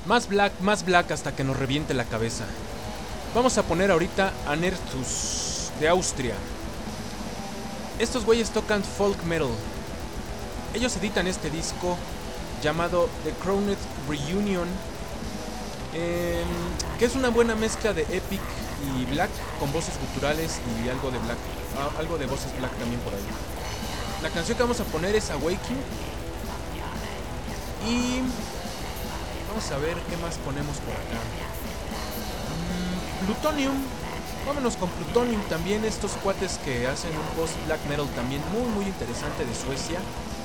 Más black hasta que nos reviente la cabeza. Vamos a poner ahorita a Nerthus, de Austria. Estos güeyes tocan folk metal. Ellos editan este disco llamado The Crowned Reunion, que es una buena mezcla de epic y black con voces guturales y algo de black, algo de voces black también por ahí. La canción que vamos a poner es Awakening. Y vamos a ver qué más ponemos por acá. Plutonium. Vámonos con Plutonium también, estos cuates que hacen un post black metal también muy interesante de Suecia.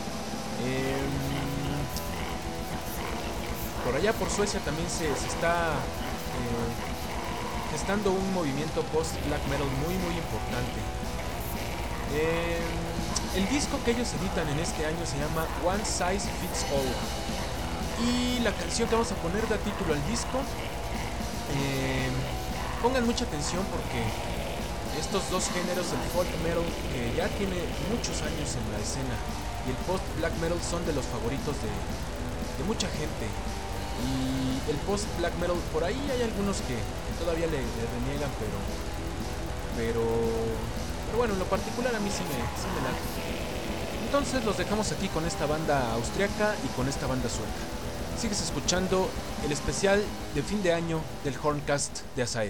Por allá por Suecia también se está gestando un movimiento post black metal muy importante. El disco que ellos editan en este año se llama One Size Fits All, y la canción que vamos a poner da título al disco. Pongan mucha atención porque estos dos géneros, el folk metal, que ya tiene muchos años en la escena, y el post black metal, son de los favoritos de mucha gente. Y el post black metal, por ahí hay algunos que todavía le reniegan, pero bueno, en lo particular a mí sí me late. Entonces los dejamos aquí con esta banda austriaca y con esta banda sueca. Sigues escuchando el especial de fin de año del Horncast de Asael.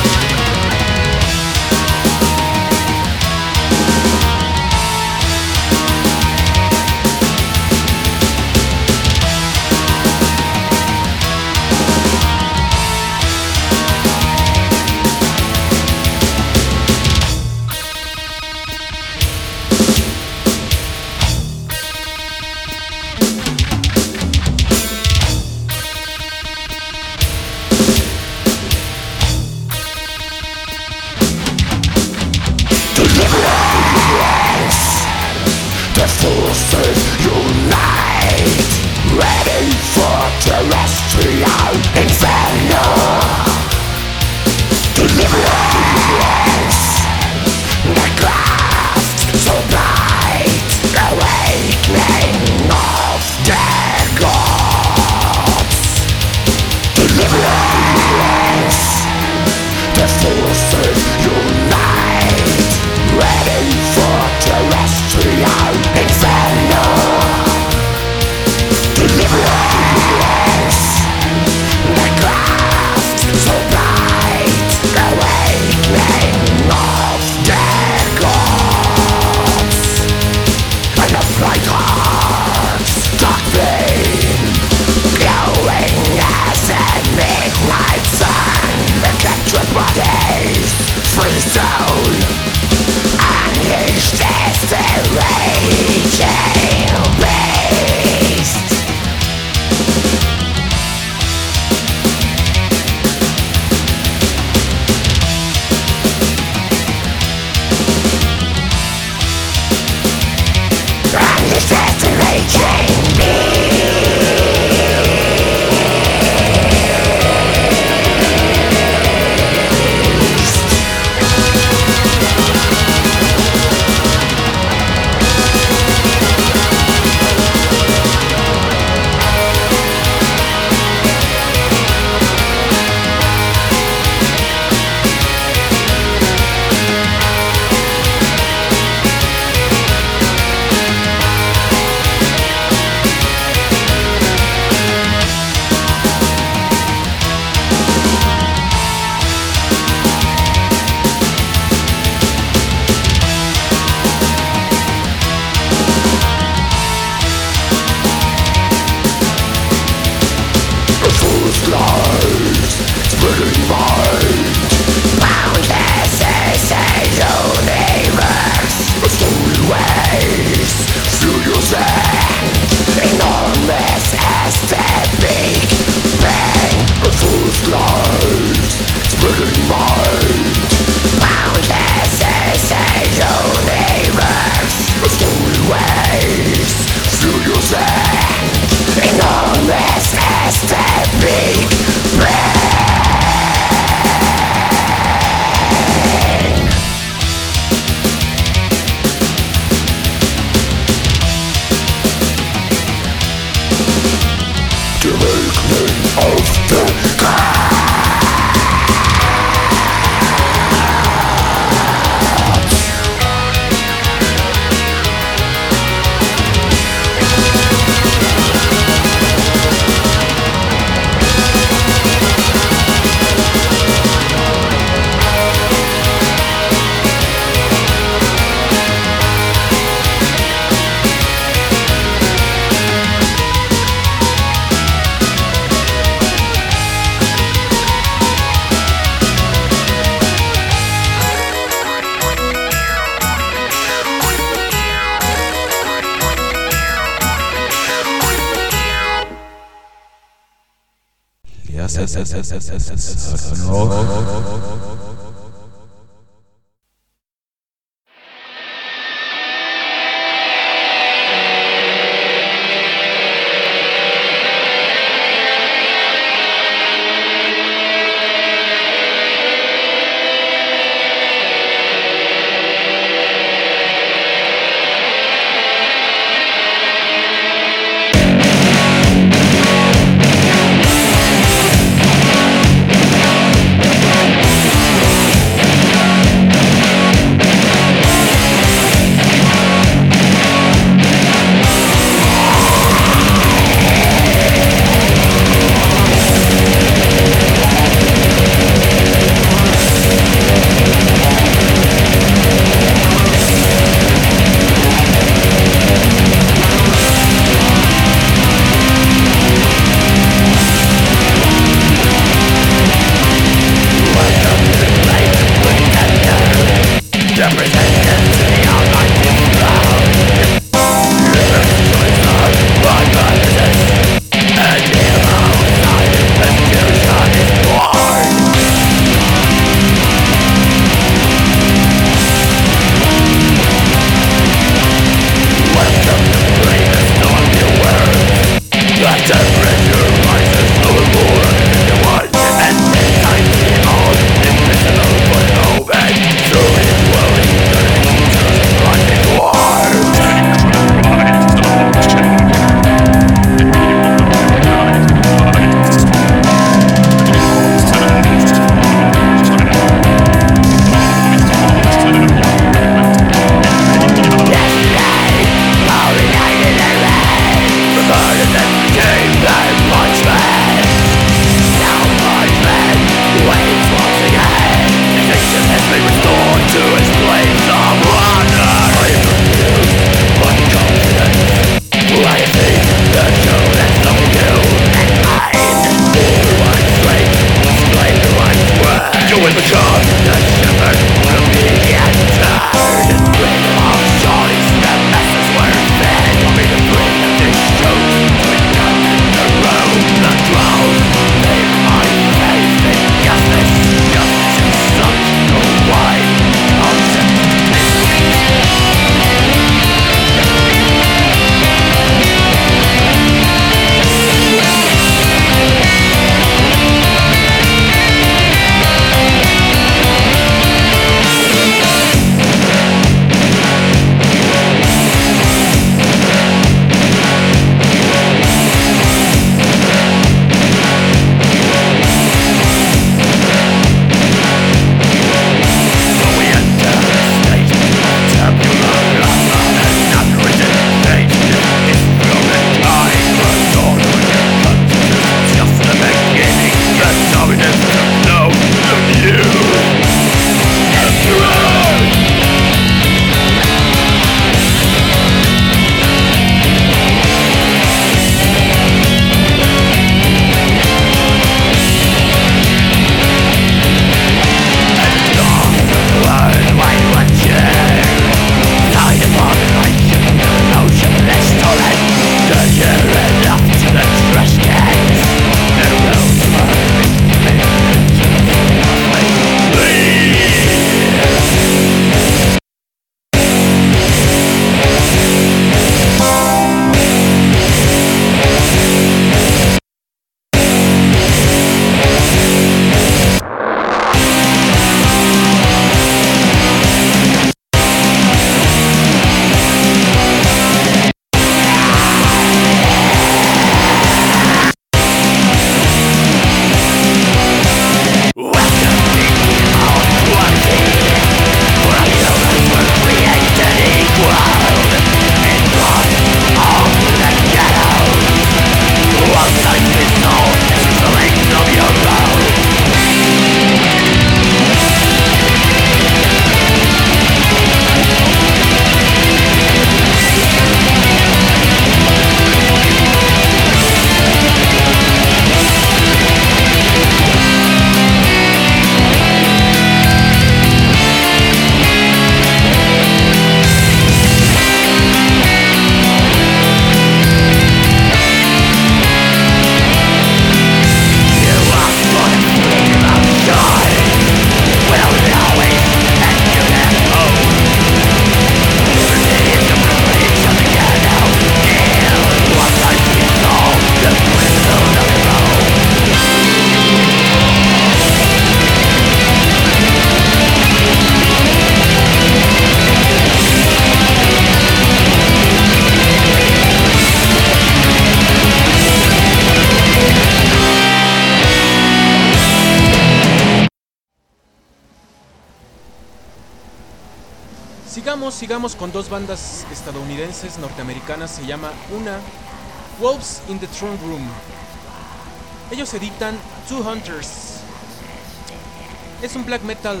sigamos con dos bandas estadounidenses, norteamericanas. Se llama una Wolves in the Throne Room. Ellos editan Two Hunters. Es un black metal,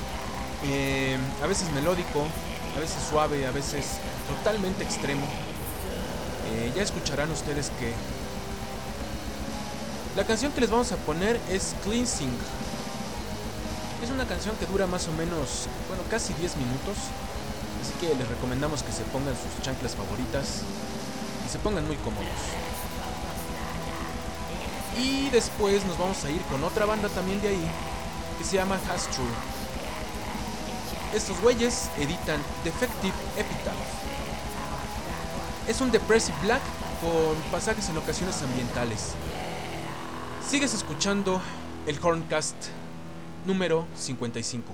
a veces melódico, a veces suave, a veces totalmente extremo. Ya escucharán ustedes que la canción que les vamos a poner es Cleansing. Es una canción que dura más o menos, casi 10 minutos. Así que les recomendamos que se pongan sus chanclas favoritas y se pongan muy cómodos. Y después nos vamos a ir con otra banda también de ahí, que se llama Has-True. Estos güeyes editan Defective Epitaph. Es un depressive black con pasajes en ocasiones ambientales. Sigues escuchando el Horncast número 55.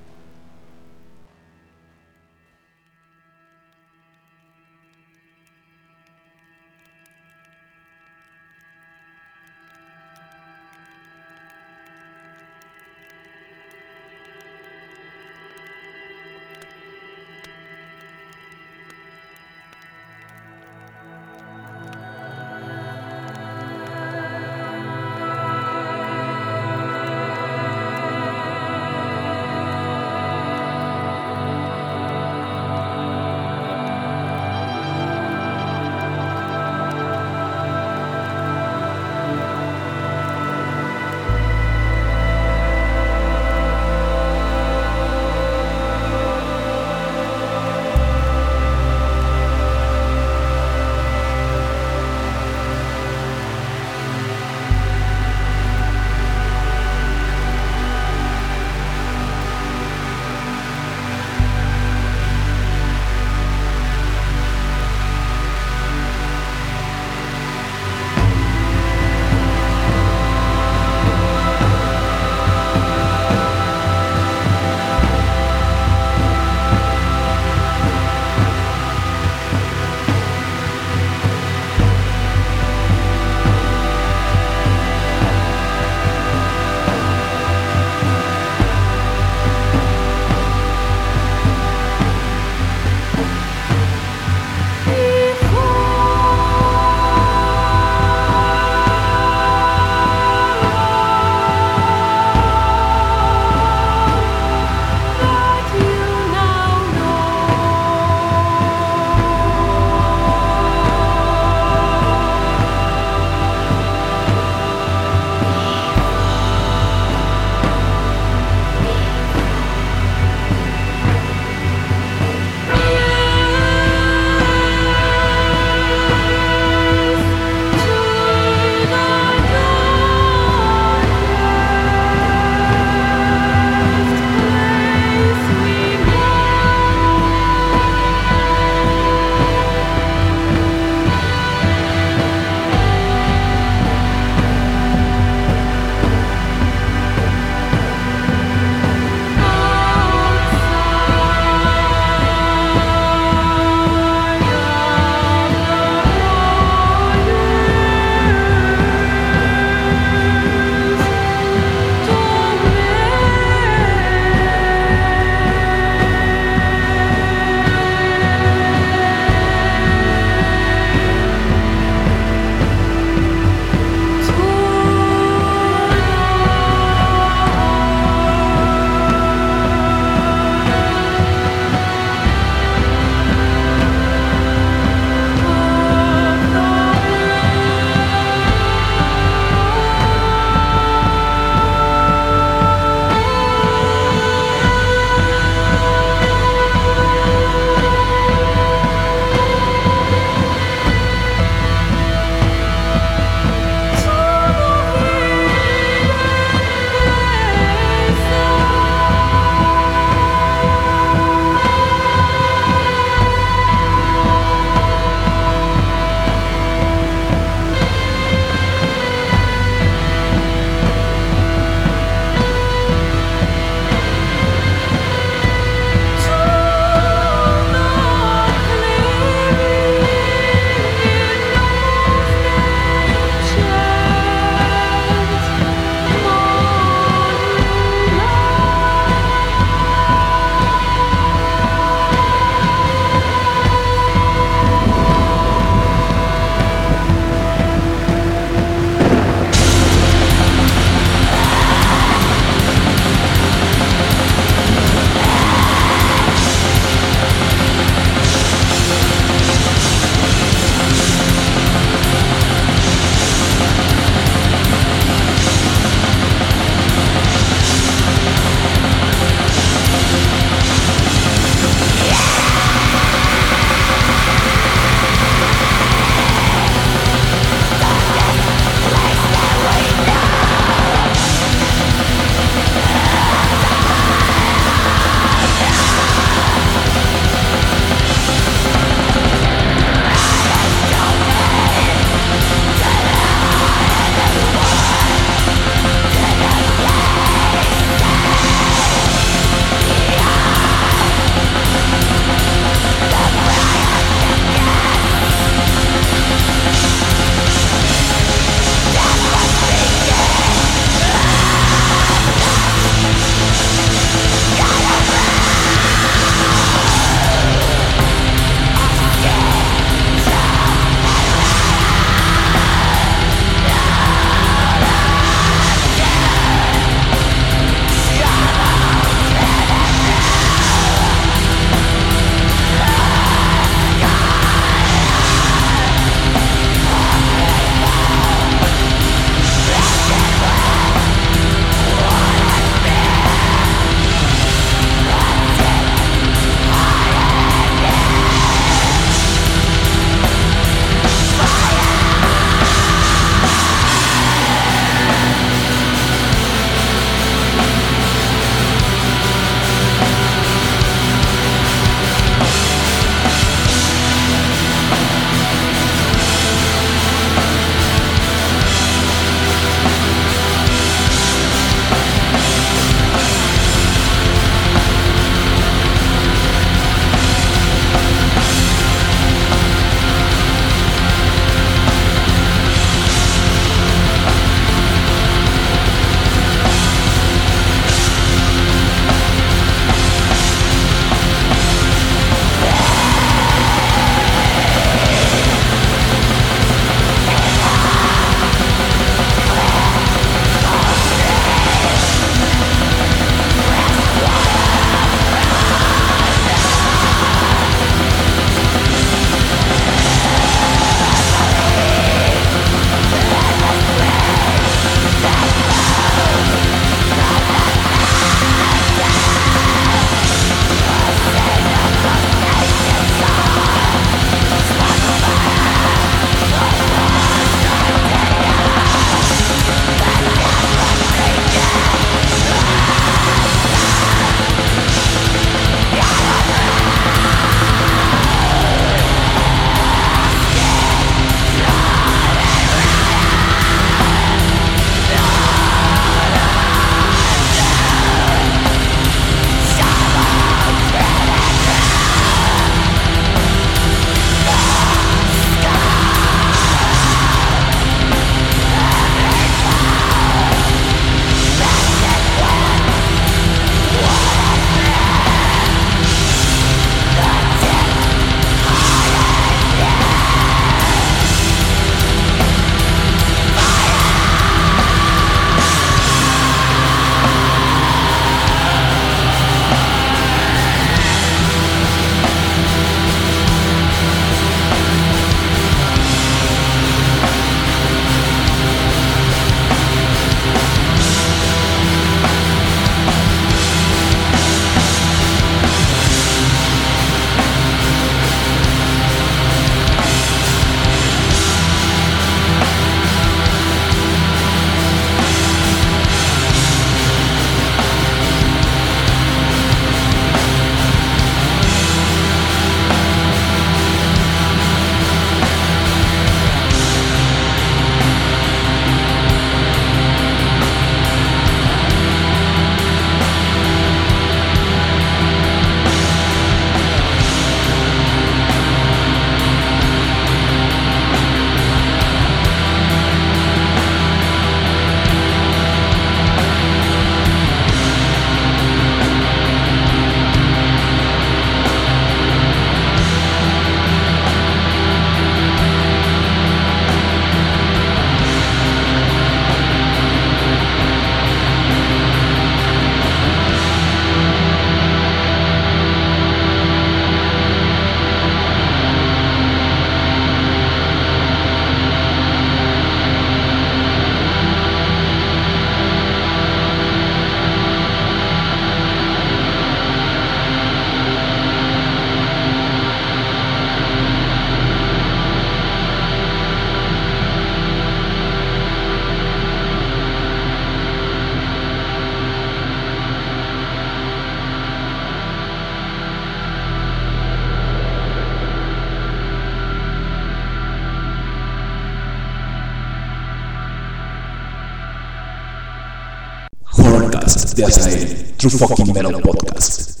podcast de Azael, True Fucking Metal Podcast.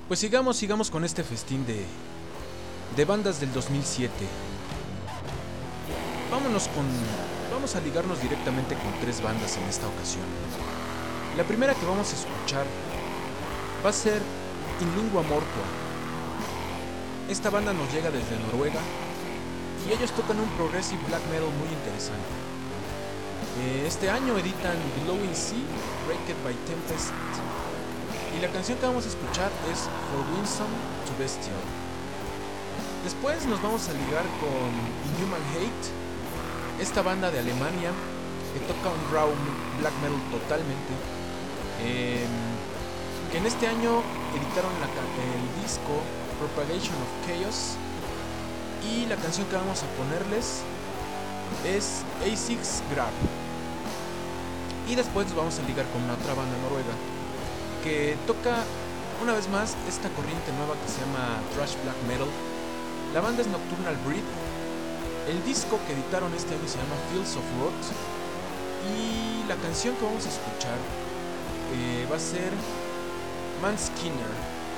Pues sigamos con este festín de bandas del 2007. Vamos a ligarnos directamente con 3 bandas en esta ocasión. La primera que vamos a escuchar va a ser In Lingua Mortua. Esta banda nos llega desde Noruega y ellos tocan un progressive black metal muy interesante. Este año editan Glowing Sea, Breaked by Tempest, y la canción que vamos a escuchar es For Winsome to Bestial. Después nos vamos a ligar con Inhuman Hate, esta banda de Alemania que toca un raw black metal totalmente, que en este año editaron el disco Propagation of Chaos, y la canción que vamos a ponerles es A6 Grab. Y después nos vamos a ligar con una otra banda noruega que toca una vez más esta corriente nueva que se llama Thrash Black Metal. La banda es Nocturnal Breed. El disco que editaron este año se llama Fields of Rot, y la canción que vamos a escuchar va a ser Manskinner.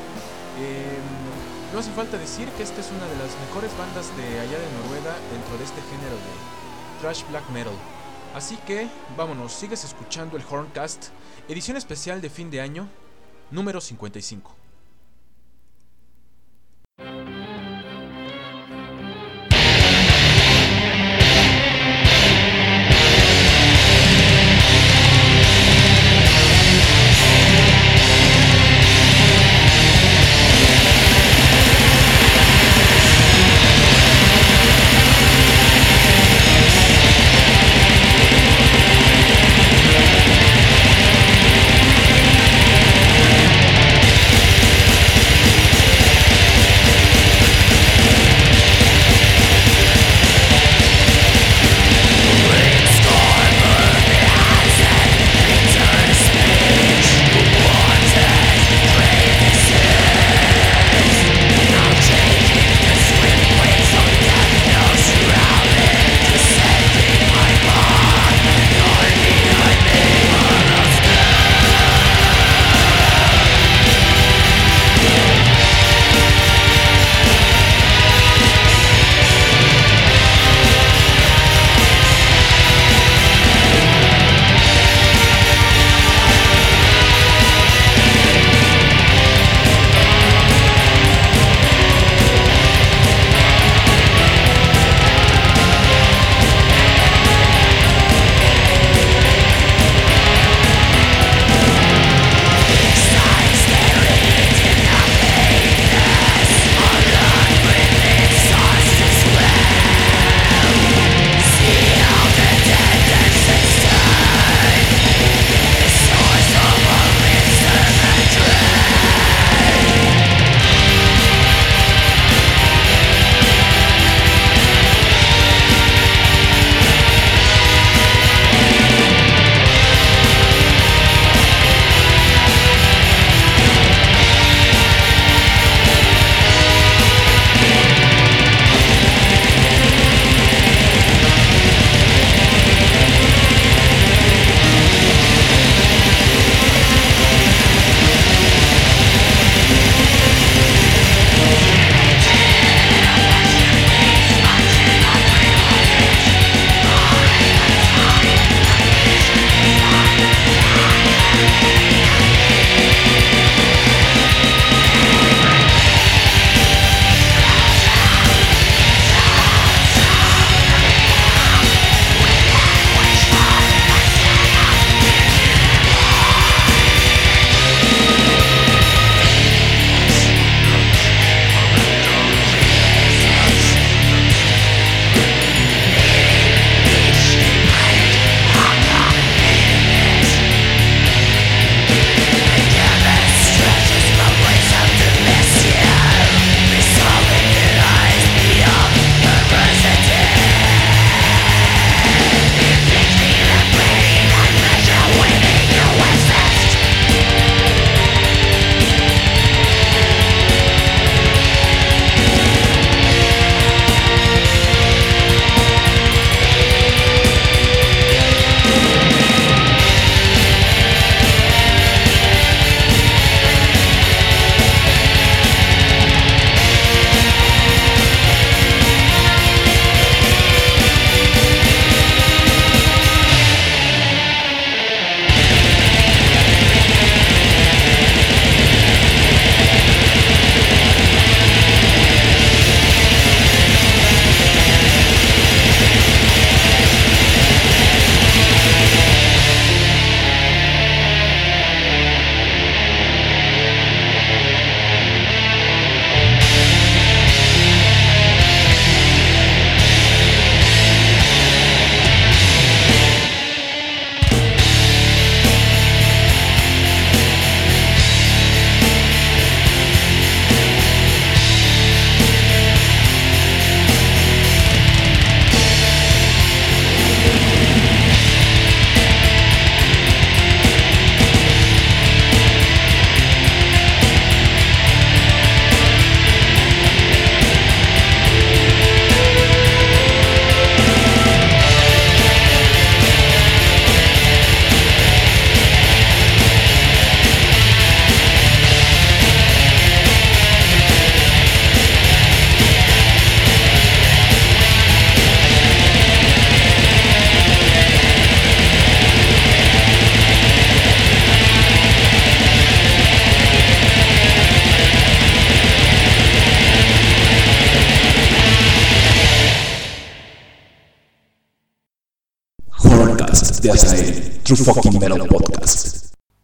No hace falta decir que esta es una de las mejores bandas de allá de Noruega dentro de este género de Thrash Black Metal. Así que vámonos, sigues escuchando el Horncast, edición especial de fin de año, número 55. Estás ahí, True Fucking Metal Podcast.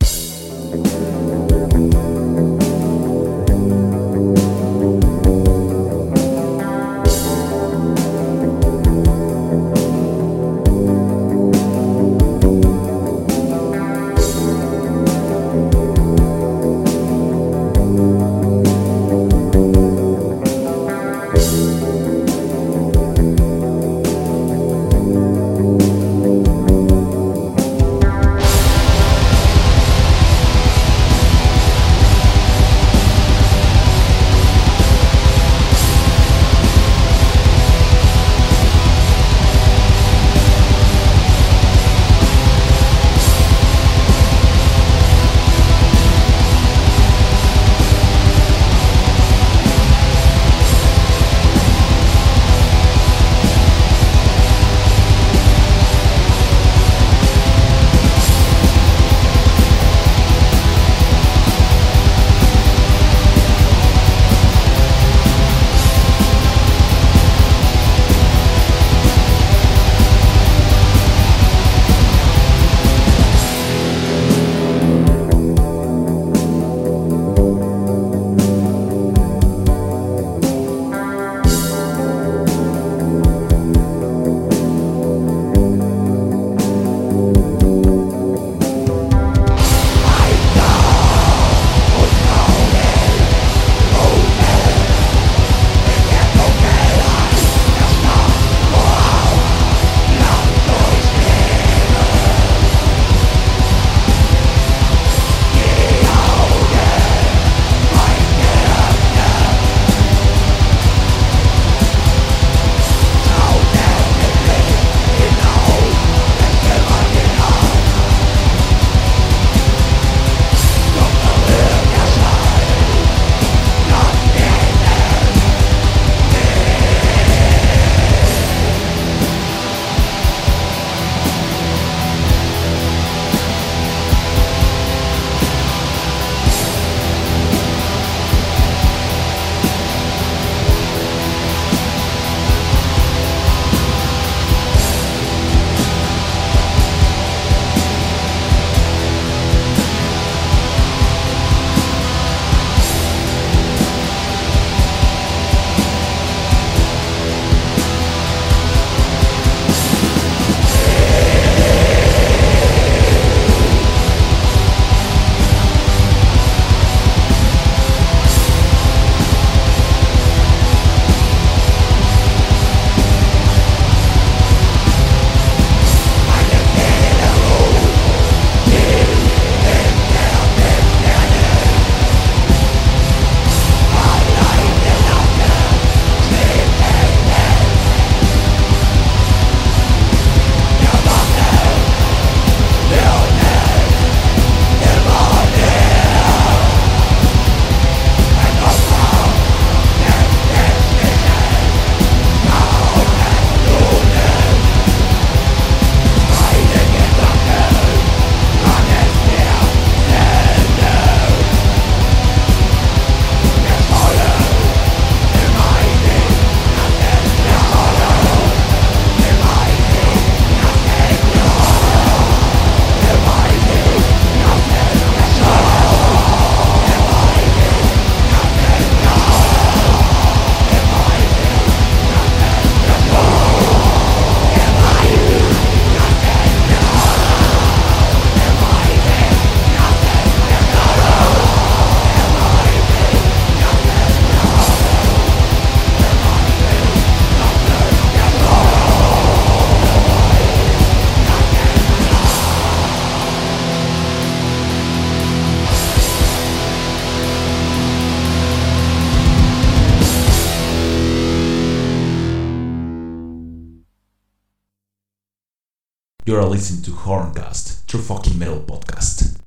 You are listening to Horncast, True Fucking Metal Podcast.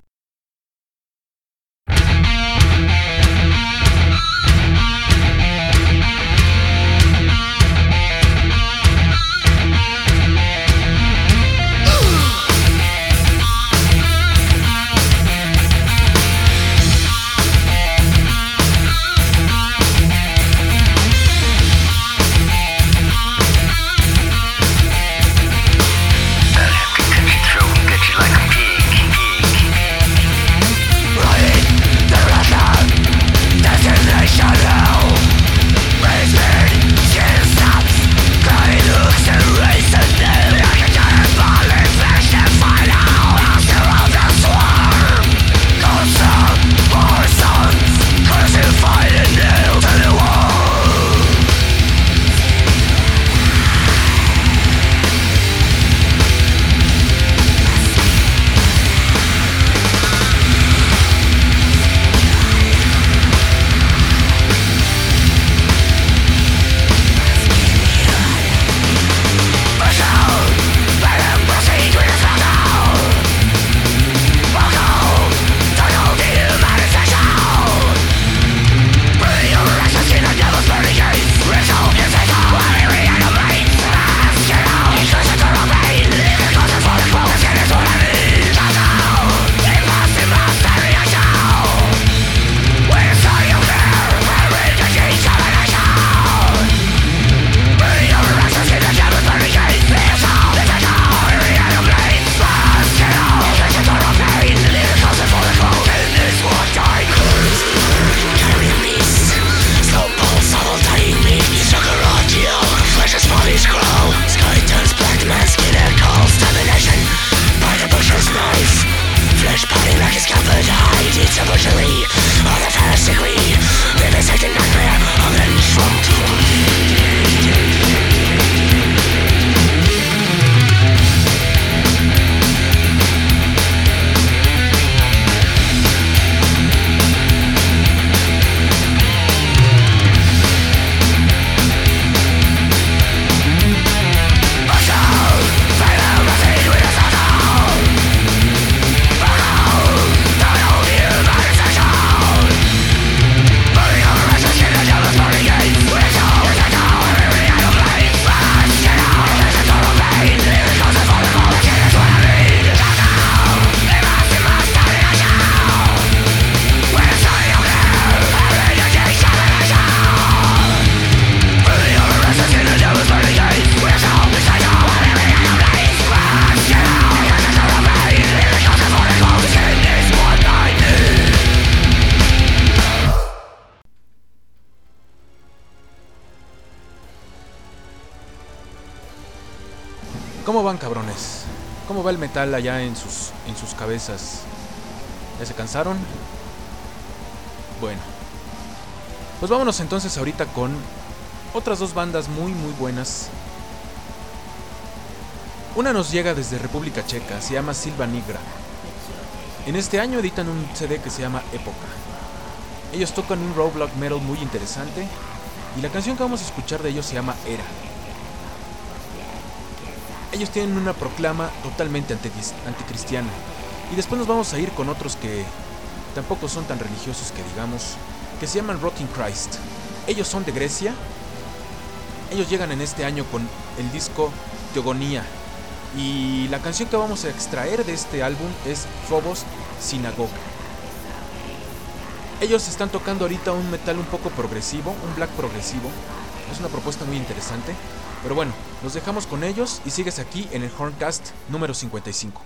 Through ¿Cómo van, cabrones? ¿Cómo va el metal allá en sus cabezas? ¿Ya se cansaron? Bueno, pues vámonos entonces ahorita con otras dos bandas muy buenas. Una nos llega desde República Checa, se llama Silva Nigra. En este año editan un CD que se llama Época. Ellos tocan un raw black metal muy interesante y la canción que vamos a escuchar de ellos se llama Era. Ellos tienen una proclama totalmente anticristiana y después nos vamos a ir con otros que tampoco son tan religiosos que digamos, que se llaman Rotting Christ. Ellos son de Grecia. Ellos llegan en este año con el disco Teogonía y la canción que vamos a extraer de este álbum es Phobos Synagogue. Ellos están tocando ahorita un metal un poco progresivo, un black progresivo. Es una propuesta muy interesante. Pero bueno, nos dejamos con ellos y sigues aquí en el Horncast número 55.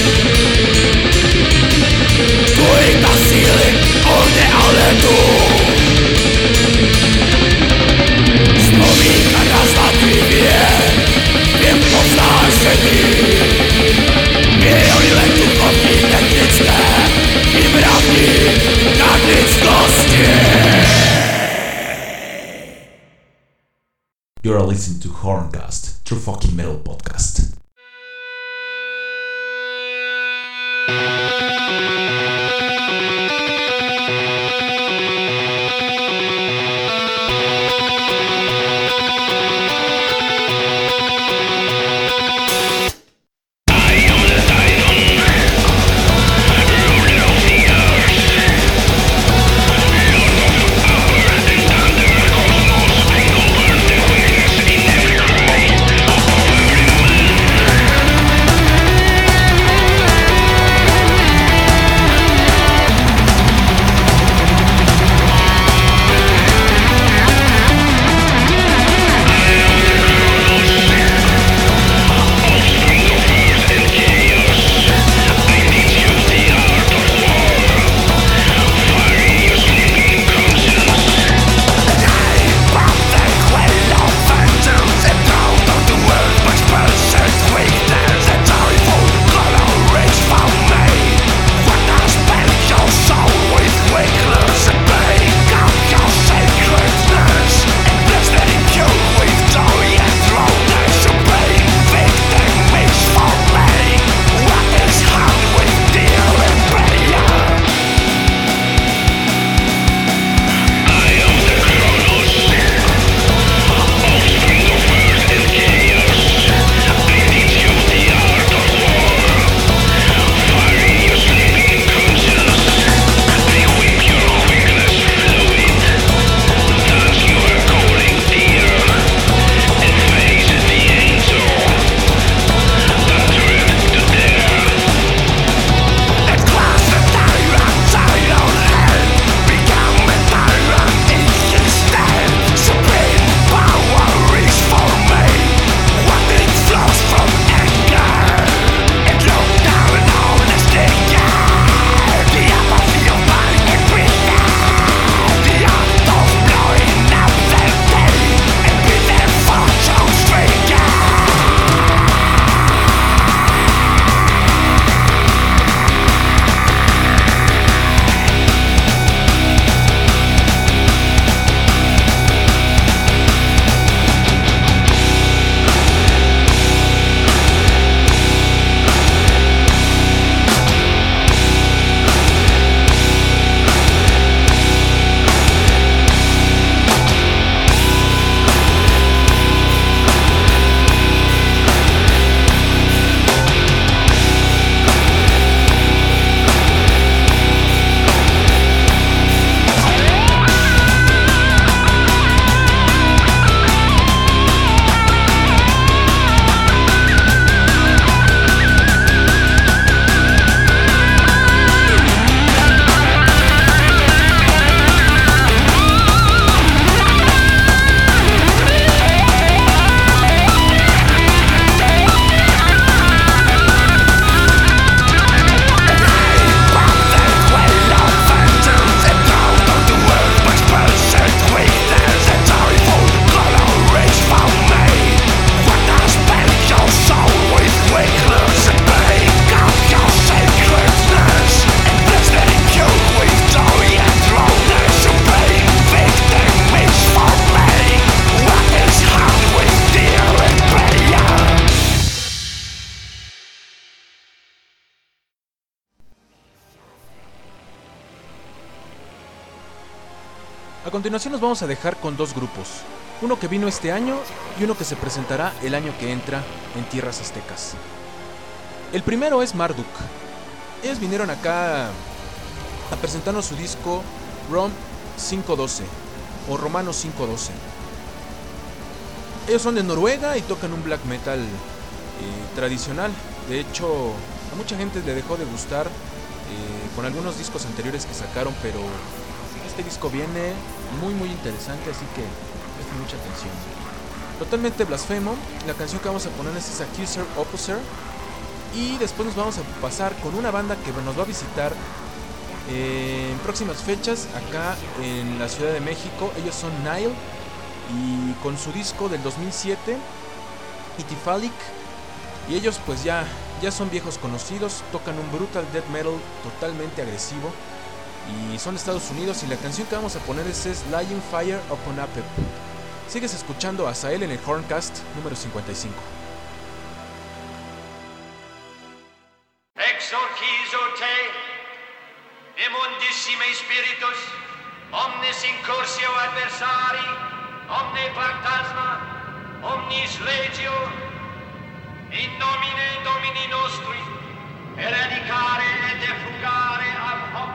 Doing the ceiling on the other door. You are listening to Horncast, True Fucking Metal Podcast. A continuación nos vamos a dejar con dos grupos, uno que vino este año y uno que se presentará el año que entra en tierras aztecas. El primero es Marduk. Ellos vinieron acá a presentarnos su disco Rom 512 o Romano 512. Ellos son de Noruega y tocan un black metal tradicional. De hecho, a mucha gente le dejó de gustar con algunos discos anteriores que sacaron, pero este disco viene muy interesante, así que presten mucha atención. Totalmente blasfemo. La canción que vamos a poner es Accuser Opposer. Y después nos vamos a pasar con una banda que nos va a visitar en próximas fechas acá en la Ciudad de México. Ellos son Nile y con su disco del 2007, Itifalik. Y ellos pues ya son viejos conocidos, tocan un brutal death metal totalmente agresivo y son de Estados Unidos. Y la canción que vamos a poner es Lying Fire Upon Apep. Sigues escuchando a Sael en el Horncast número 55. Exorcizo te, immundissime spiritus, omnes incursio adversari, omne phantasma, omnis legio, in nomine Domini nostri, eradicare et defugare ab hoc.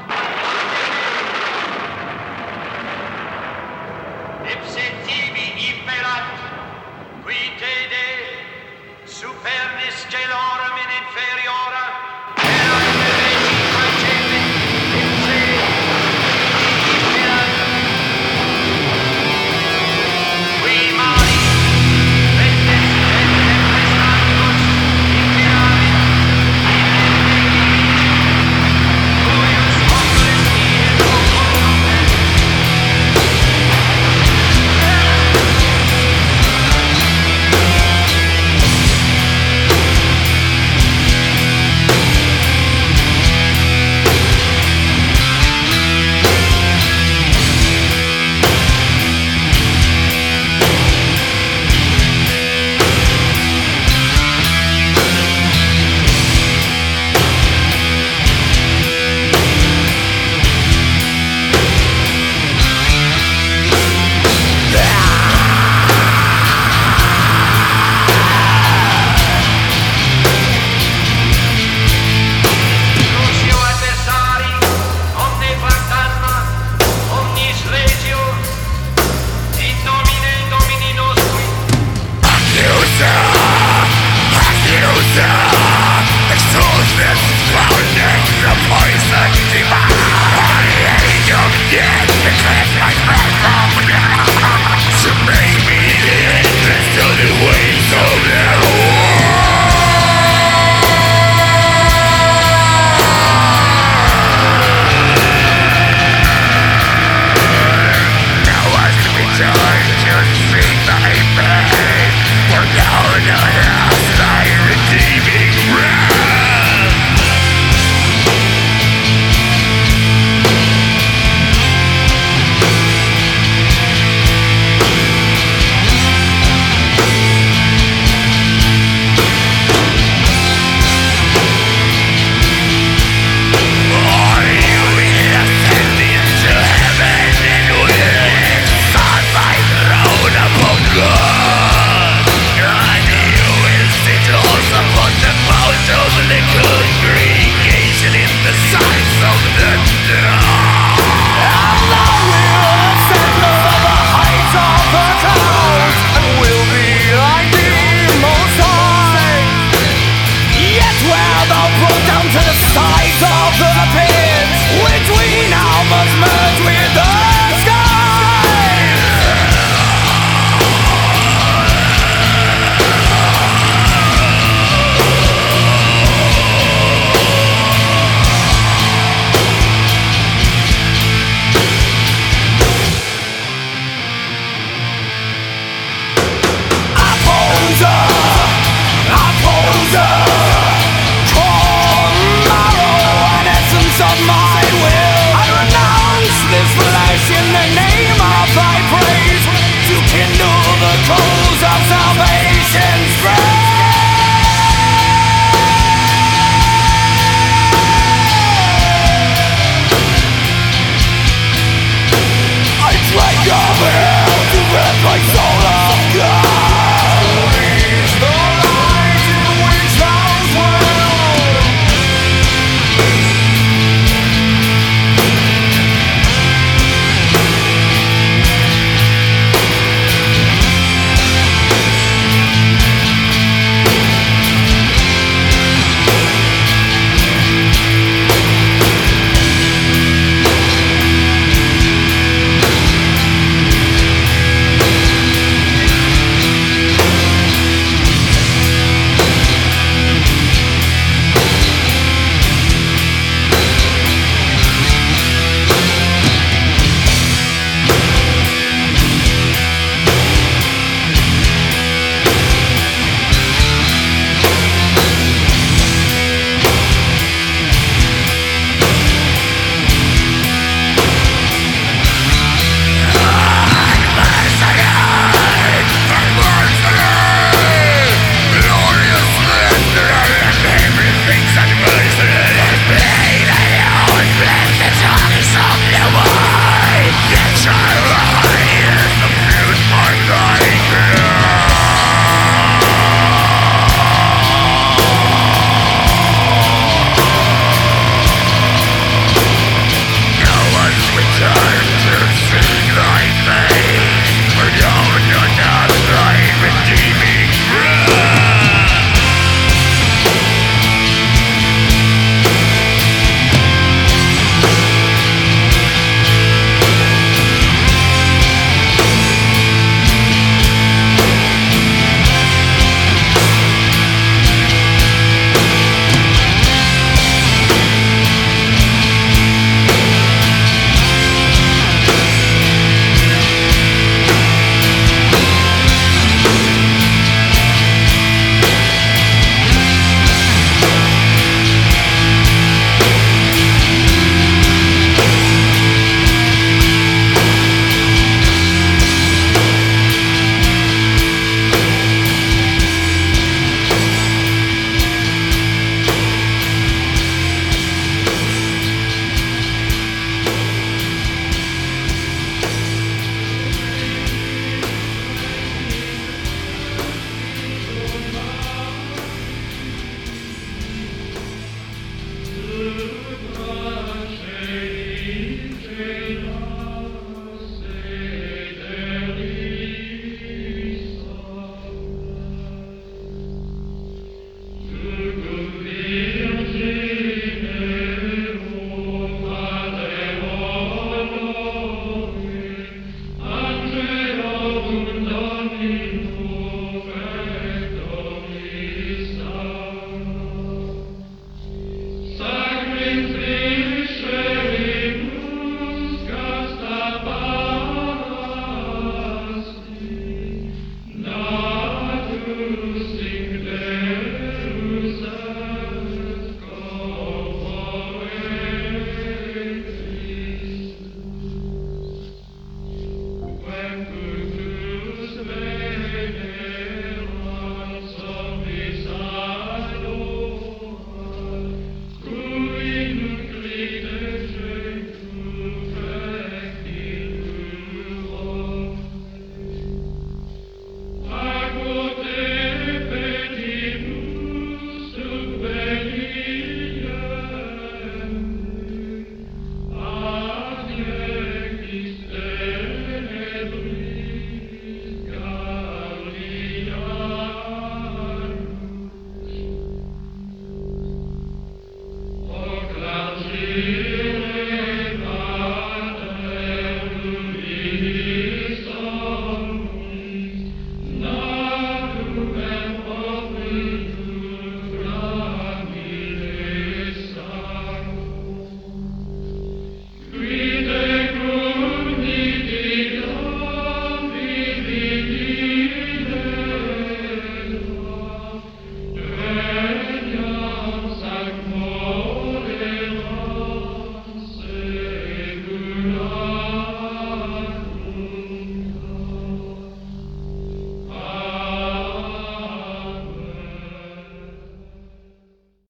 Ipse tibi imperat, qui tede, supernis celorum in inferiora,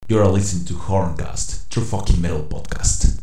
You are listening to Horncast, True Fucking Metal Podcast.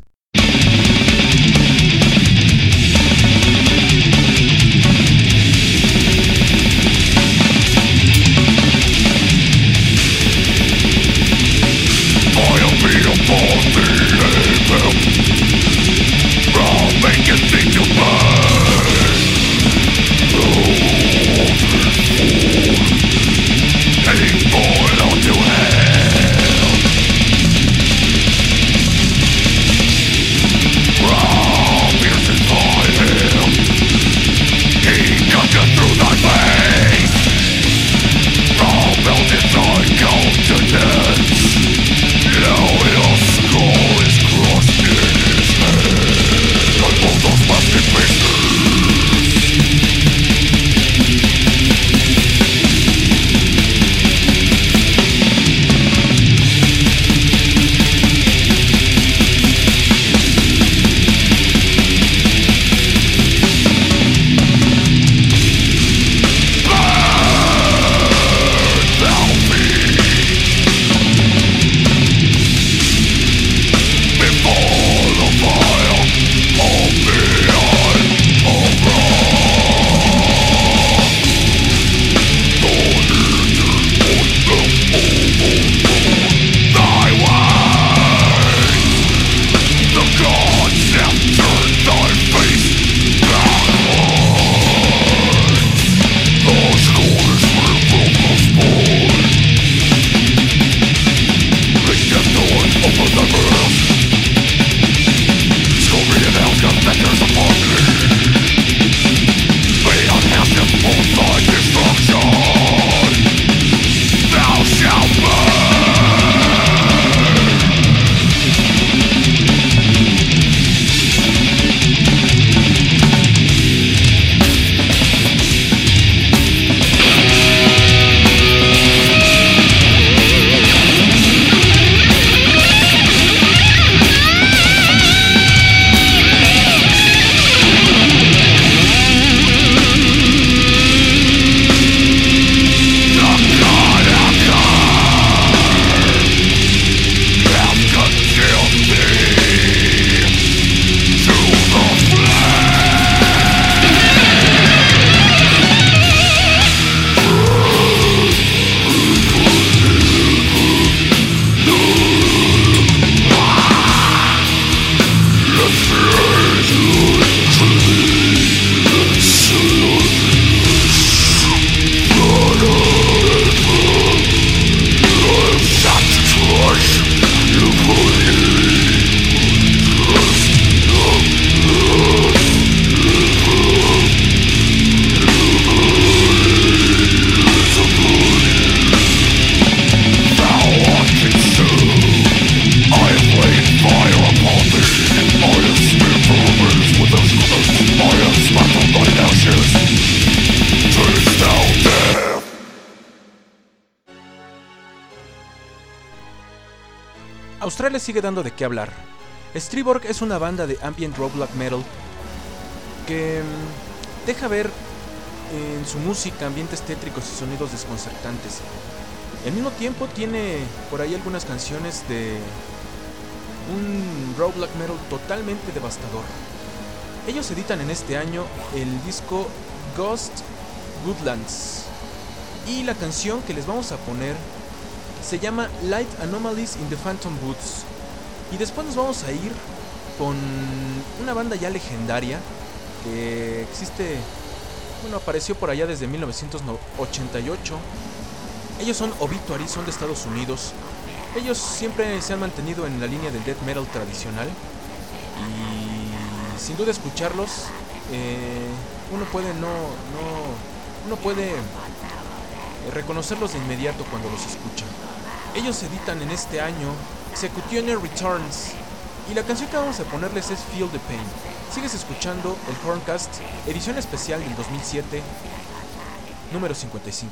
Australia sigue dando de qué hablar. Stryborg es una banda de ambient rock black metal que deja ver en su música ambientes tétricos y sonidos desconcertantes. Al mismo tiempo tiene por ahí algunas canciones de un rock black metal totalmente devastador. Ellos editan en este año el disco Ghost Woodlands y la canción que les vamos a poner se llama Light Anomalies in the Phantom Woods. Y después nos vamos a ir con una banda ya legendaria que existe, apareció por allá desde 1988. Ellos son Obituary, son de Estados Unidos. Ellos siempre se han mantenido en la línea del death metal tradicional y sin duda escucharlos uno puede reconocerlos de inmediato cuando los escucha. Ellos editan en este año Executioner Returns y la canción que vamos a ponerles es Feel the Pain. Sigues escuchando el Horncast, edición especial del 2007, número 55.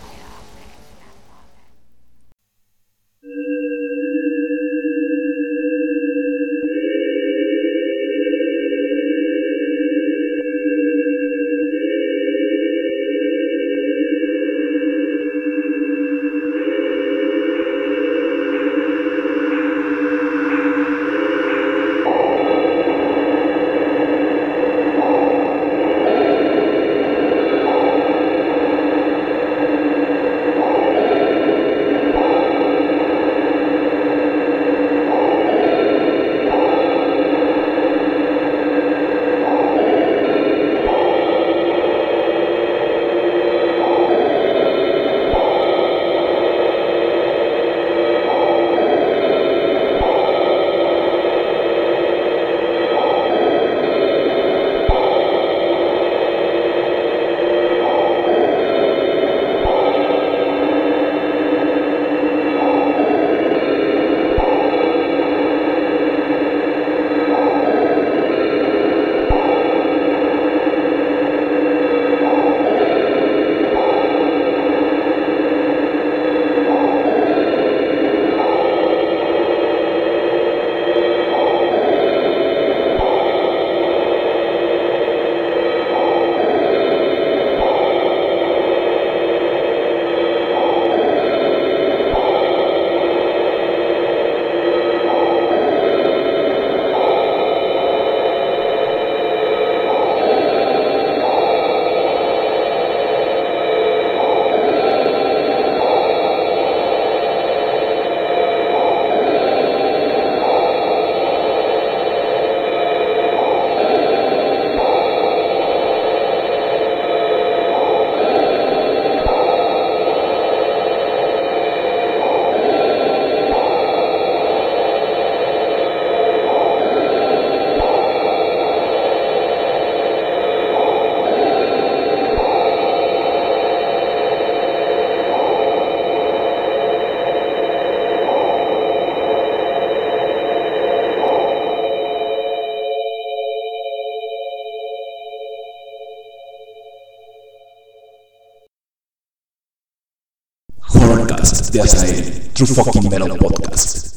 de Azael, True Fucking Metal Podcast.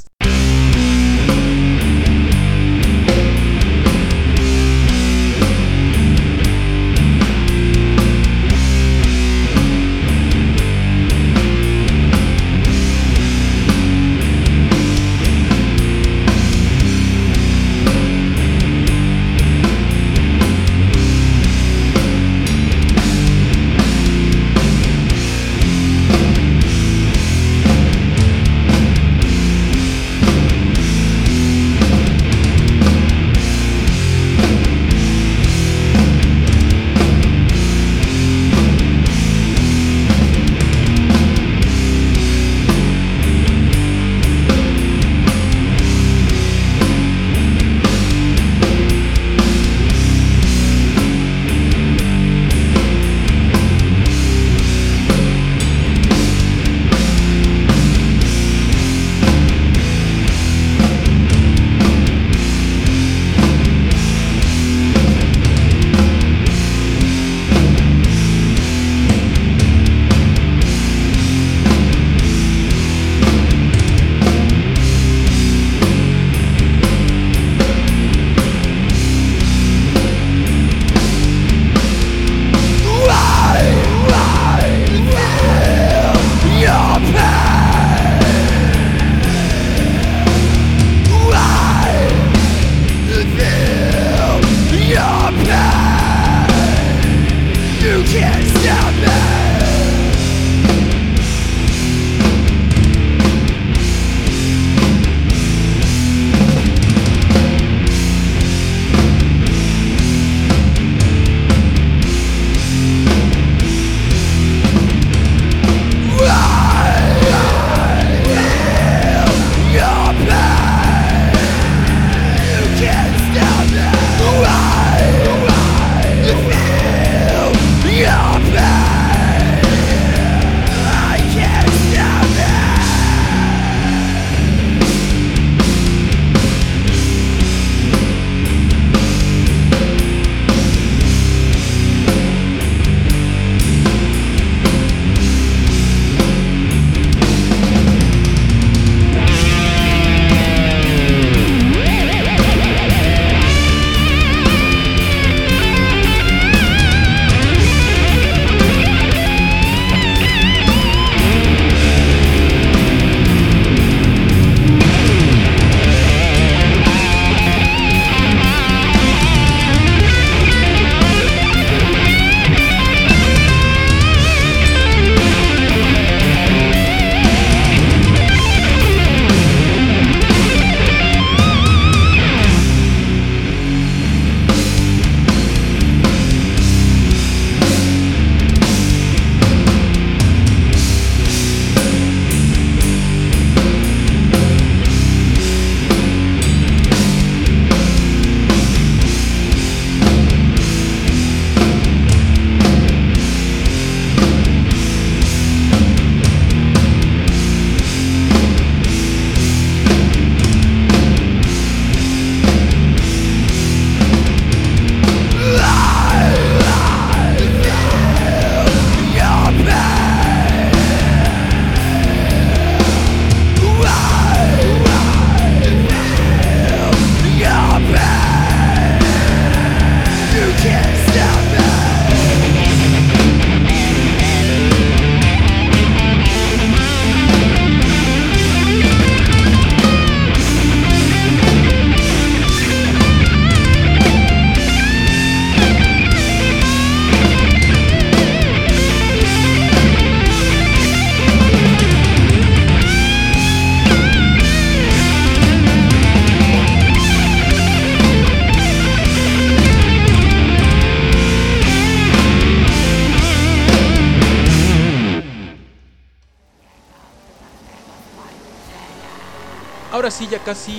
Ahora sí, ya casi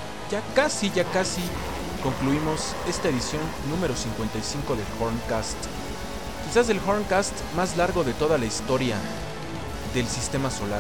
concluimos esta edición número 55 del Horncast. Quizás el Horncast más largo de toda la historia del sistema solar.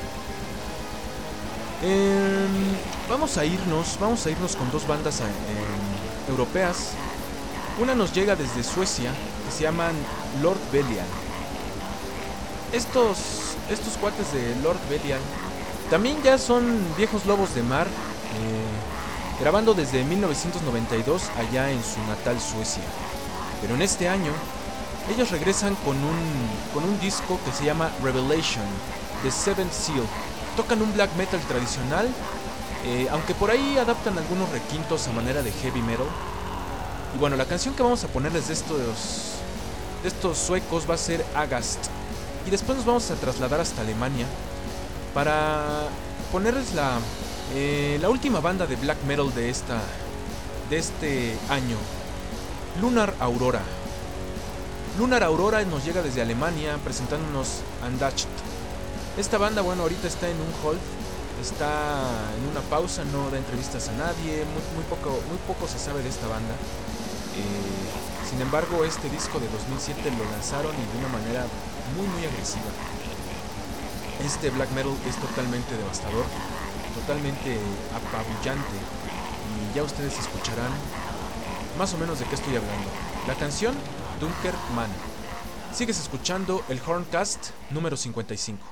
Vamos a irnos con dos bandas europeas. Una nos llega desde Suecia, que se llaman Lord Belial. Estos estos cuates de Lord Belial también ya son viejos lobos de mar, grabando desde 1992 allá en su natal Suecia. Pero en este año ellos regresan con un disco que se llama Revelation, The Seventh Seal. Tocan un black metal tradicional, aunque por ahí adaptan algunos requintos a manera de heavy metal. Y bueno, la canción que vamos a ponerles de estos suecos va a ser Agast. Y después nos vamos a trasladar hasta Alemania para ponerles la última banda de black metal de este año, Lunar Aurora. Lunar Aurora nos llega desde Alemania presentándonos Andacht. Esta banda, bueno, ahorita está en un hold, está en una pausa, no da entrevistas a nadie, muy poco se sabe de esta banda. Sin embargo, este disco de 2007 lo lanzaron y de una manera muy agresiva. Este black metal es totalmente devastador, totalmente apabullante, y ya ustedes escucharán más o menos de qué estoy hablando. La canción Dunker Man. Sigues escuchando el Horncast número 55.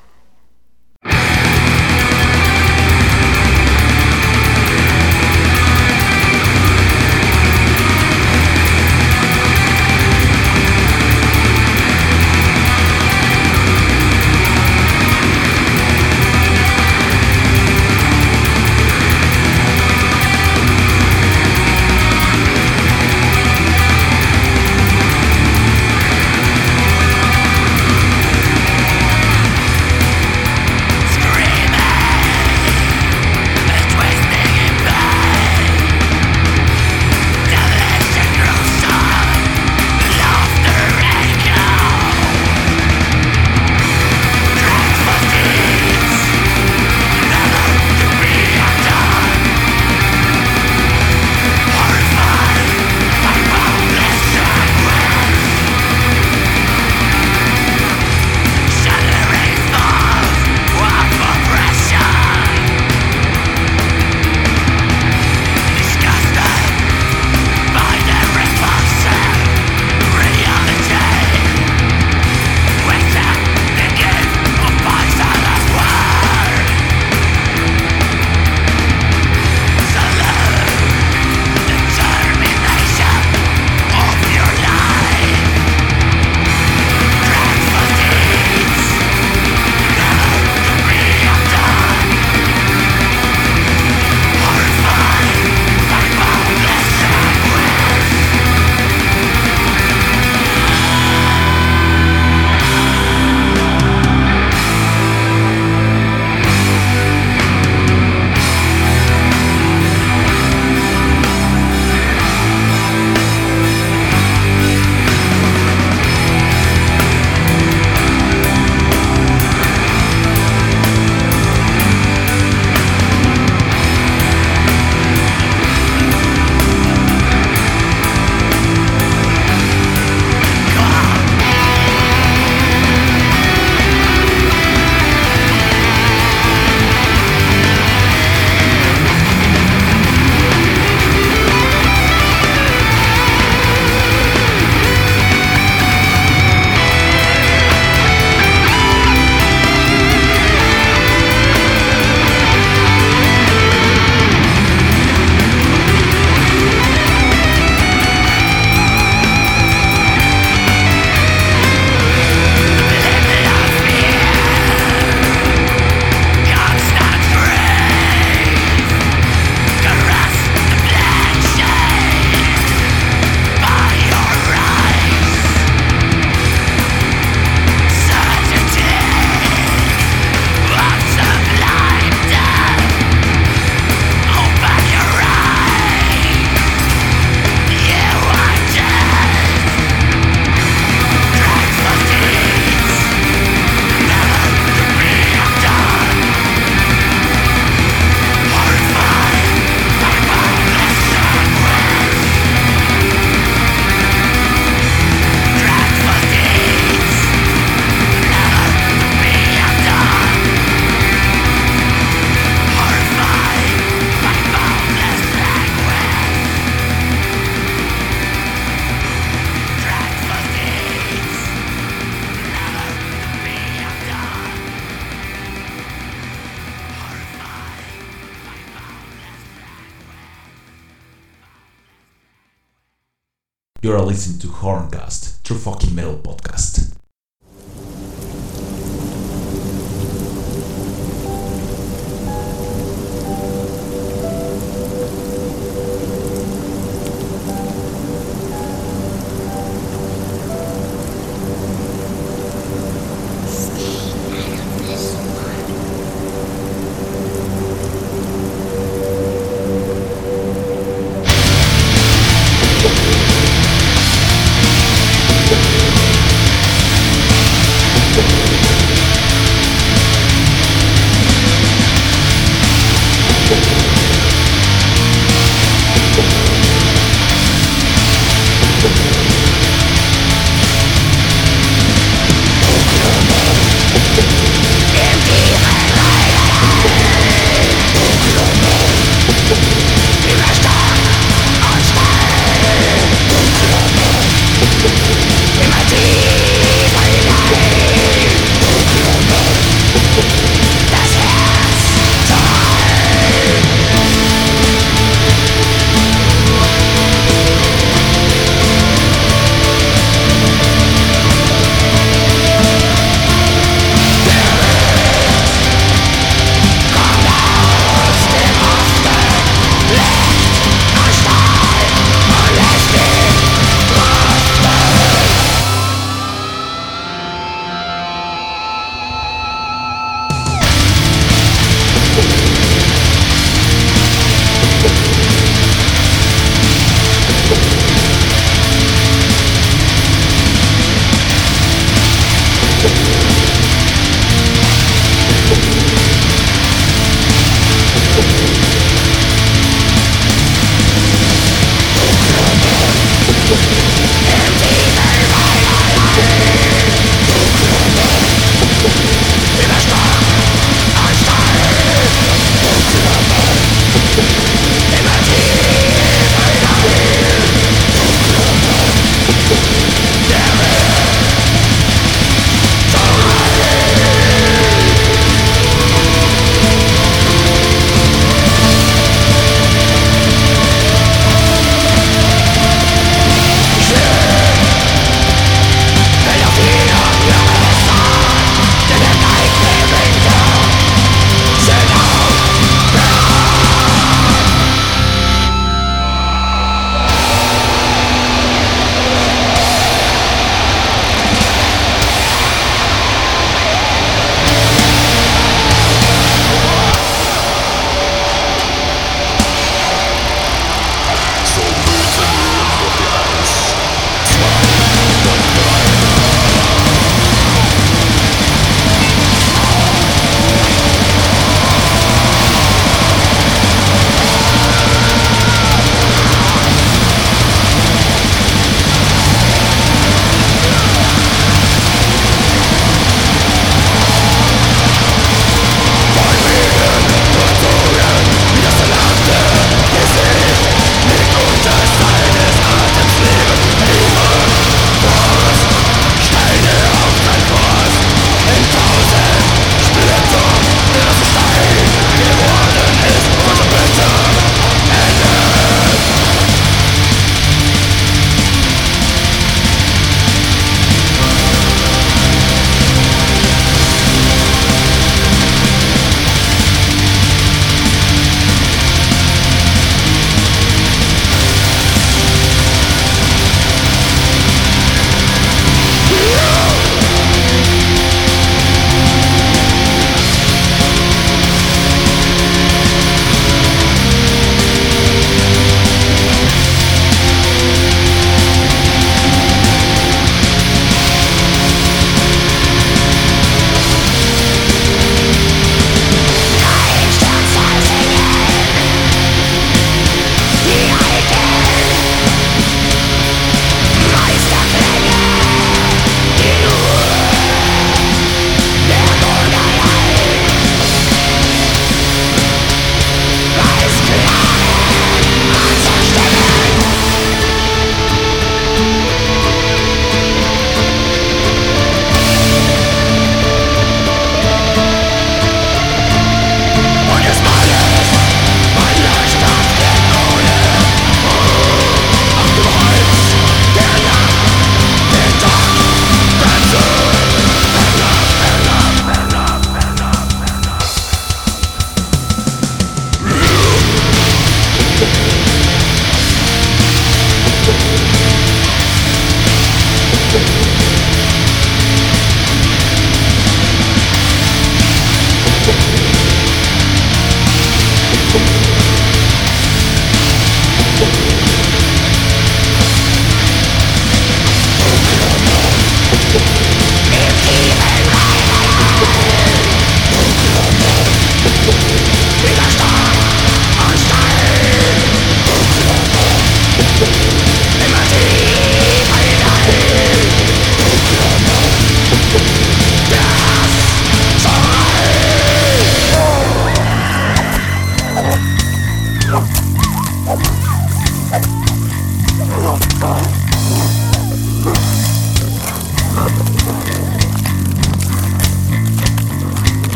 You are listening to Horncast, True Fucking Metal Podcast.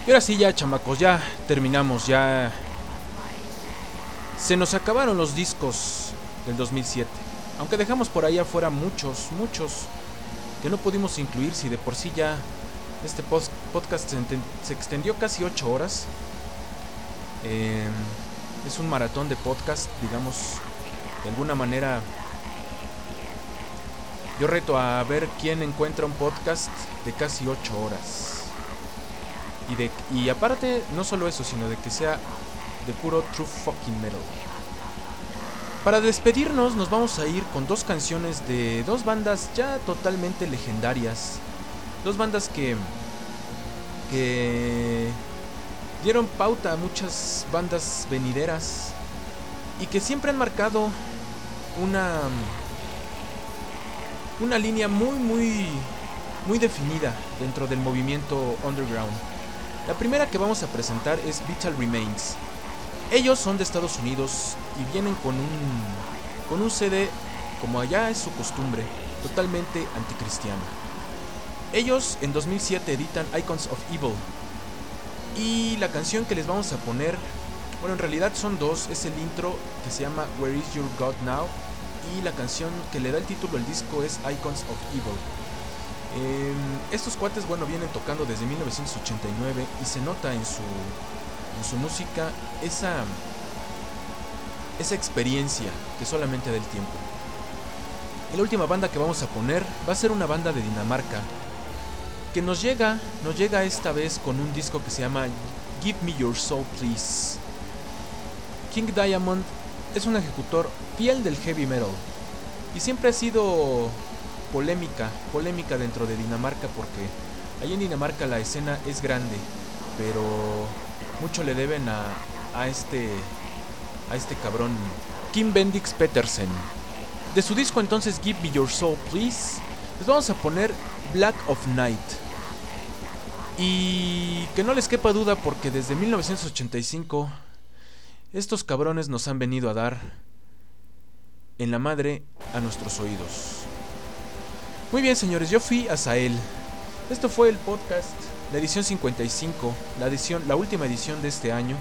Y ahora sí, ya chamacos, ya terminamos, ya se nos acabaron los discos del 2007. Aunque dejamos por ahí afuera muchos que no pudimos incluir, si de por sí ya este podcast se extendió casi 8 horas. Es un maratón de podcast, digamos, de alguna manera. Yo reto a ver quién encuentra un podcast de casi 8 horas. Y aparte, no solo eso, sino de que sea de puro true fucking metal. Para despedirnos nos vamos a ir con 2 canciones de 2 bandas ya totalmente legendarias. 2 bandas que dieron pauta a muchas bandas venideras y que siempre han marcado una línea muy definida dentro del movimiento underground. La primera que vamos a presentar es Vital Remains. Ellos son de Estados Unidos y vienen con un CD, como allá es su costumbre, totalmente anticristiano. Ellos en 2007 editan Icons of Evil. Y la canción que les vamos a poner, bueno, en realidad son 2, es el intro que se llama Where Is Your God Now, y la canción que le da el título al disco es Icons of Evil. Estos cuates, bueno, vienen tocando desde 1989 y se nota en su música esa experiencia que solamente da el tiempo. Y la última banda que vamos a poner va a ser una banda de Dinamarca que nos llega esta vez con un disco que se llama Give Me Your Soul Please. King Diamond es un ejecutor fiel del heavy metal y siempre ha sido polémica dentro de Dinamarca, porque allí en Dinamarca la escena es grande, pero mucho le deben a este cabrón Kim Bendix Petersen. De su disco entonces Give Me Your Soul Please les vamos a poner Black of Night. Y que no les quepa duda, porque desde 1985 estos cabrones nos han venido a dar en la madre a nuestros oídos. Muy bien, señores, yo fui Azael. Esto fue el podcast, la edición 55, la última edición de este año.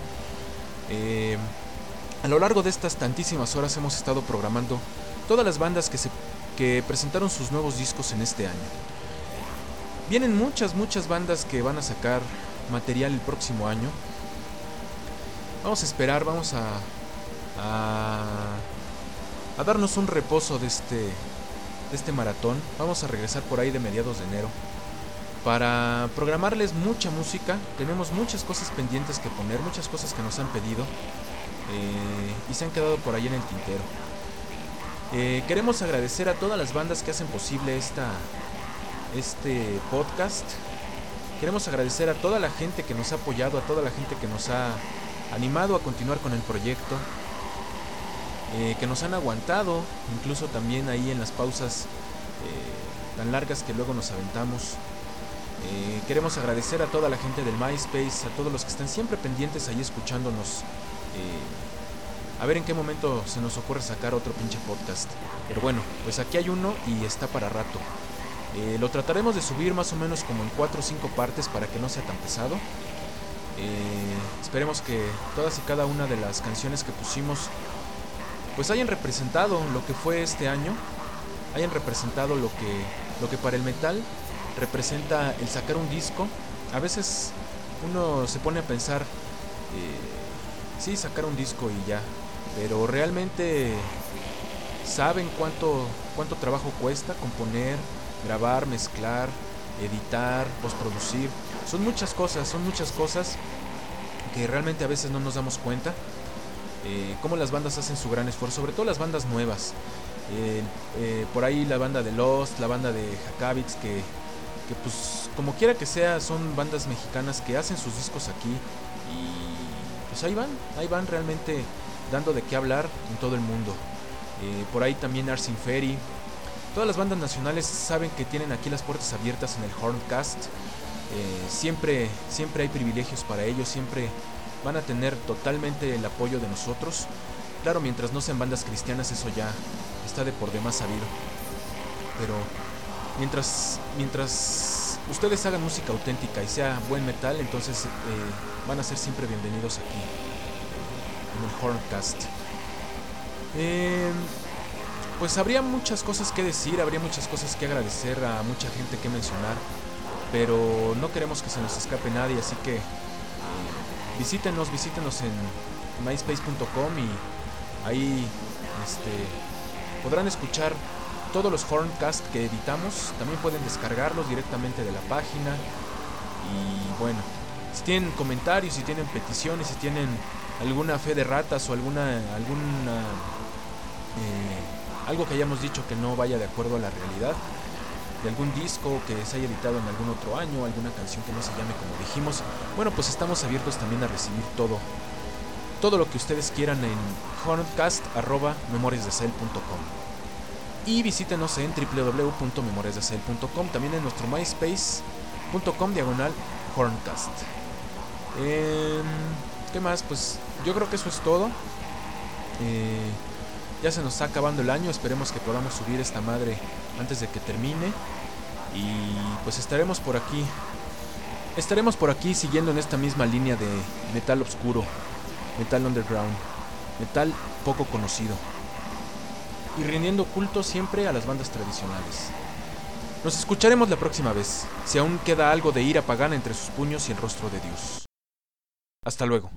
A lo largo de estas tantísimas horas hemos estado programando todas las bandas que presentaron sus nuevos discos en este año. Vienen muchas bandas que van a sacar material el próximo año. Vamos a esperar, vamos a darnos un reposo de este maratón. Vamos a regresar por ahí de mediados de enero para programarles mucha música. Tenemos muchas cosas pendientes que poner, muchas cosas que nos han pedido y se han quedado por ahí en el tintero. Queremos agradecer a todas las bandas que hacen posible este podcast. Queremos agradecer a toda la gente que nos ha apoyado, a toda la gente que nos ha animado a continuar con el proyecto, que nos han aguantado, incluso también ahí en las pausas tan largas que luego nos aventamos. Queremos agradecer a toda la gente del MySpace, a todos los que están siempre pendientes ahí escuchándonos, a ver en qué momento se nos ocurre sacar otro pinche podcast. Pero bueno, pues aquí hay uno y está para rato. Lo trataremos de subir más o menos como en 4 o 5 partes para que no sea tan pesado. Esperemos que todas y cada una de las canciones que pusimos pues hayan representado lo que fue este año, hayan representado lo que para el metal representa el sacar un disco. A veces uno se pone a pensar, sí, sacar un disco y ya, pero realmente saben cuánto trabajo cuesta componer, grabar, mezclar, editar, postproducir. Son muchas cosas que realmente a veces no nos damos cuenta. Cómo las bandas hacen su gran esfuerzo, sobre todo las bandas nuevas. Por ahí la banda de Lost, la banda de Hakavits, que pues como quiera que sea son bandas mexicanas que hacen sus discos aquí y pues ahí van realmente dando de qué hablar en todo el mundo. Por ahí también Arsin Ferry. Todas las bandas nacionales saben que tienen aquí las puertas abiertas en el Horncast. Siempre hay privilegios para ellos, siempre van a tener totalmente el apoyo de nosotros. Claro, mientras no sean bandas cristianas, eso ya está de por demás sabido. Pero mientras ustedes hagan música auténtica y sea buen metal, entonces van a ser siempre bienvenidos aquí en el Horncast. Pues habría muchas cosas que decir, habría muchas cosas que agradecer, a mucha gente que mencionar, pero no queremos que se nos escape nadie, así que visítenos en myspace.com y ahí podrán escuchar todos los Horncast que editamos. También pueden descargarlos directamente de la página. Y bueno, si tienen comentarios, si tienen peticiones, si tienen alguna fe de ratas o algo que hayamos dicho que no vaya de acuerdo a la realidad, de algún disco que se haya editado en algún otro año, alguna canción que no se llame como dijimos, bueno, pues estamos abiertos también a recibir todo lo que ustedes quieran en horncast@memoriasdecel.com. Y visítenos en www.memoriasdecel.com, también en nuestro myspace.com/horncast. ¿Qué más? Pues yo creo que eso es todo. Ya se nos está acabando el año, esperemos que podamos subir esta madre antes de que termine. Y pues estaremos por aquí siguiendo en esta misma línea de metal oscuro, metal underground, metal poco conocido, y rindiendo culto siempre a las bandas tradicionales. Nos escucharemos la próxima vez, si aún queda algo de ira pagana entre sus puños y el rostro de Dios. Hasta luego.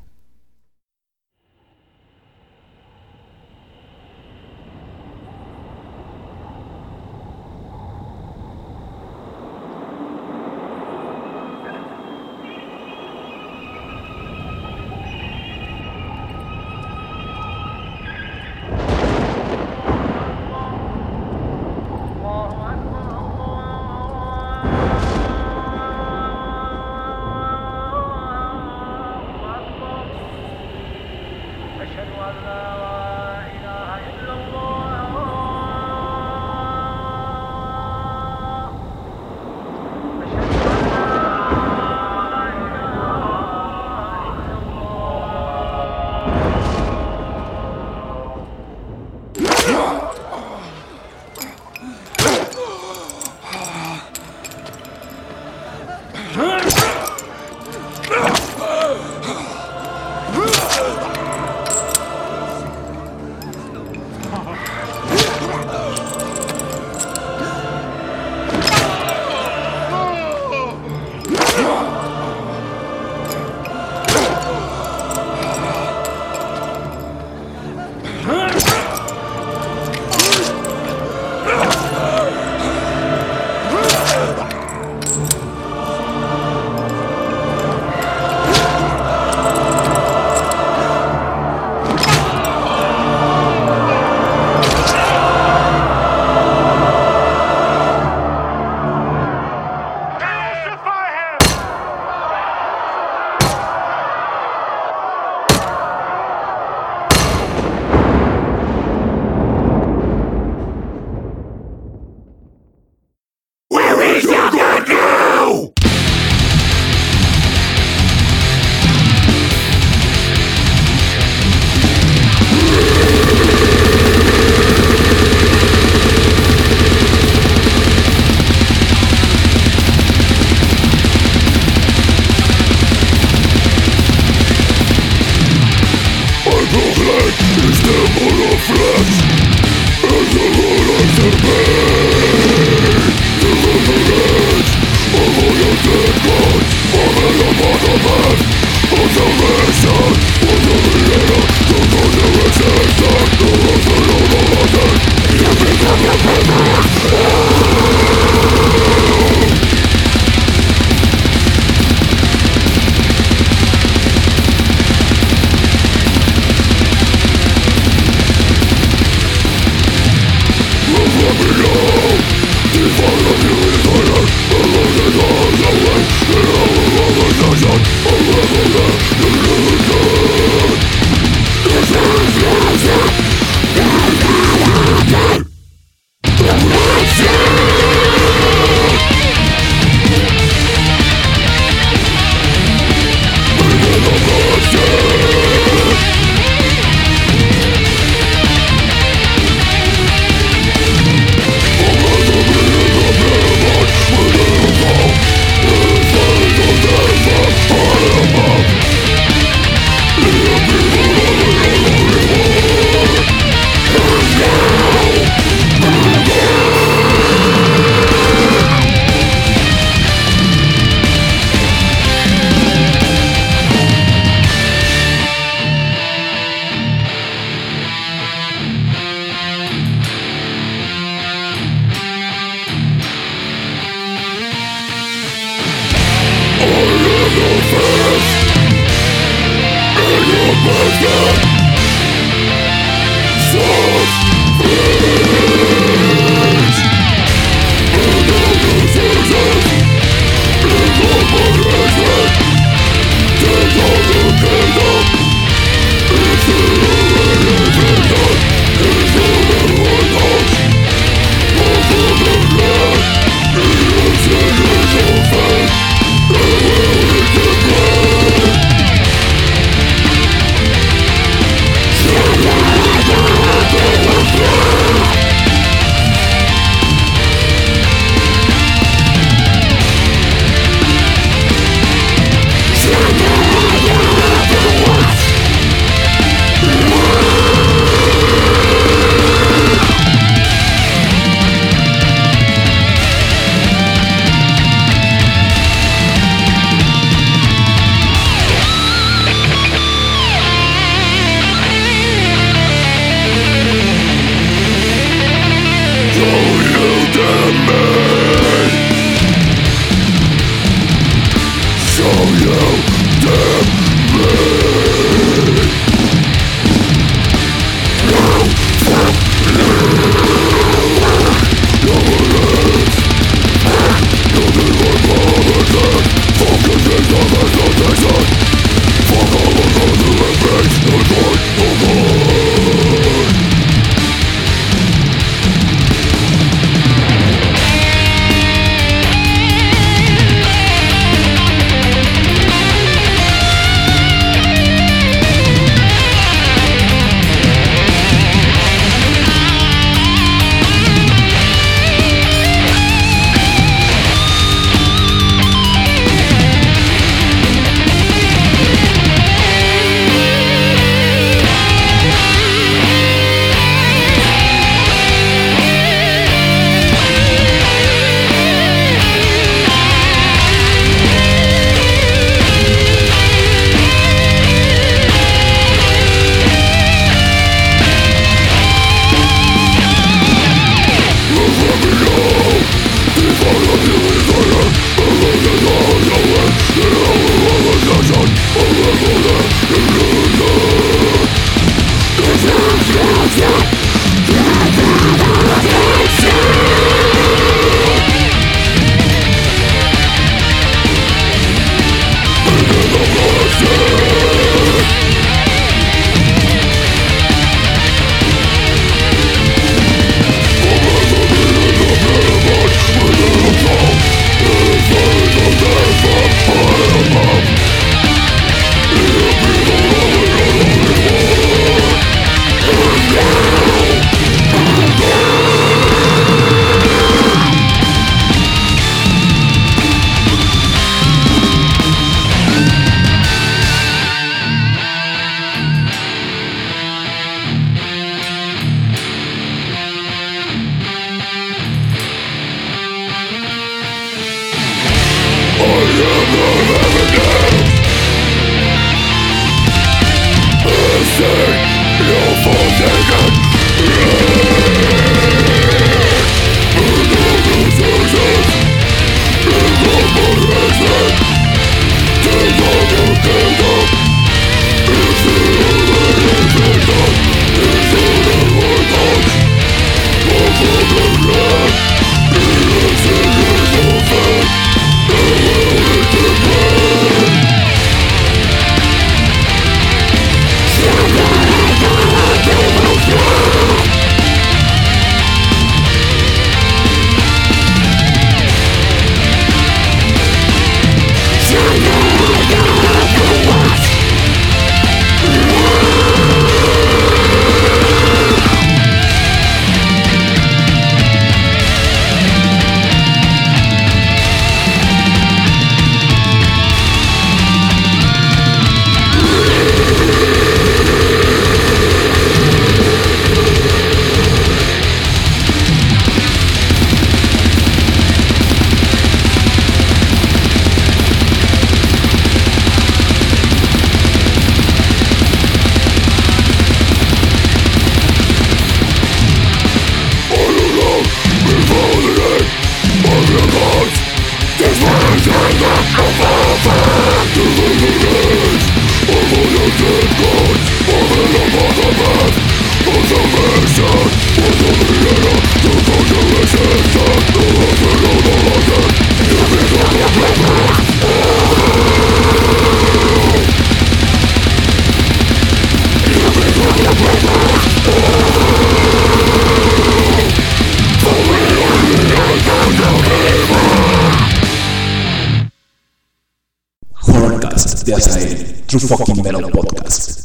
de Azael, True Fucking Metal Podcast.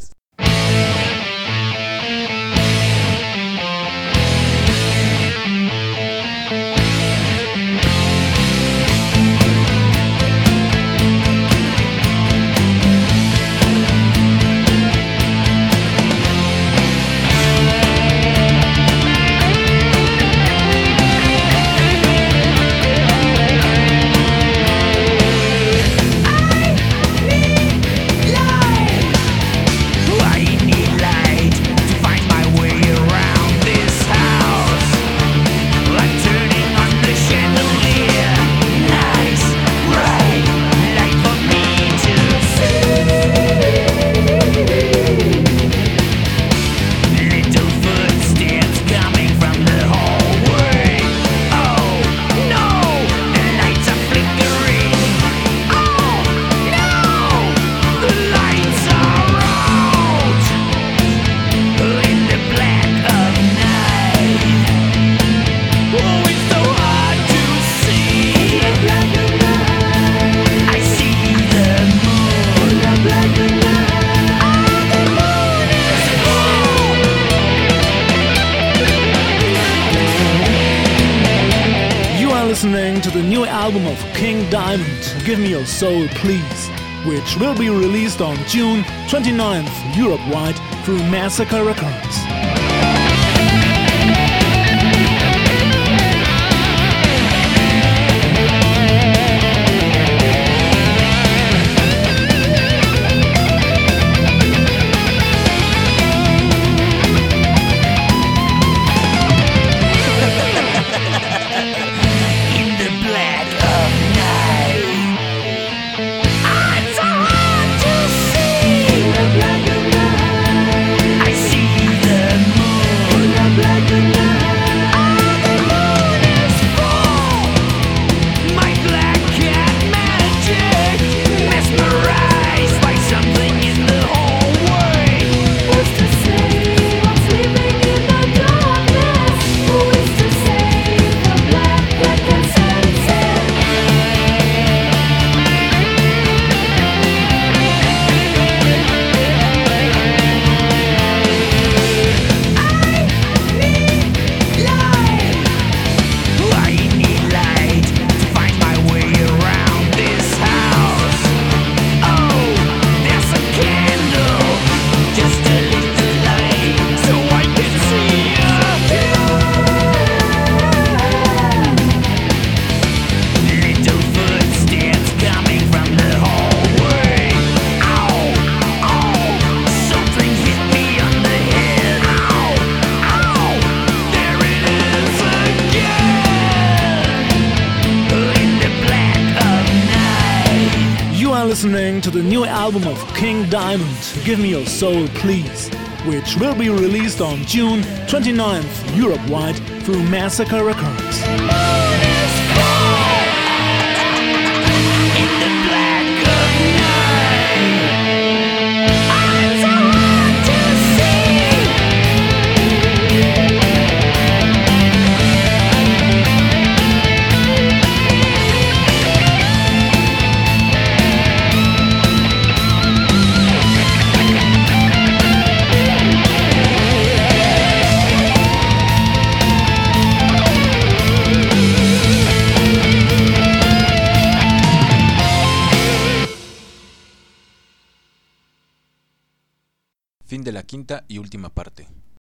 Listening to the new album of King Diamond, Give Me Your Soul Please, which will be released on June 29th Europe-wide through Massacre Records. Listening to the new album of King Diamond, Give Me Your Soul Please, which will be released on June 29th Europe-wide through Massacre Records. Fin de la quinta y última parte.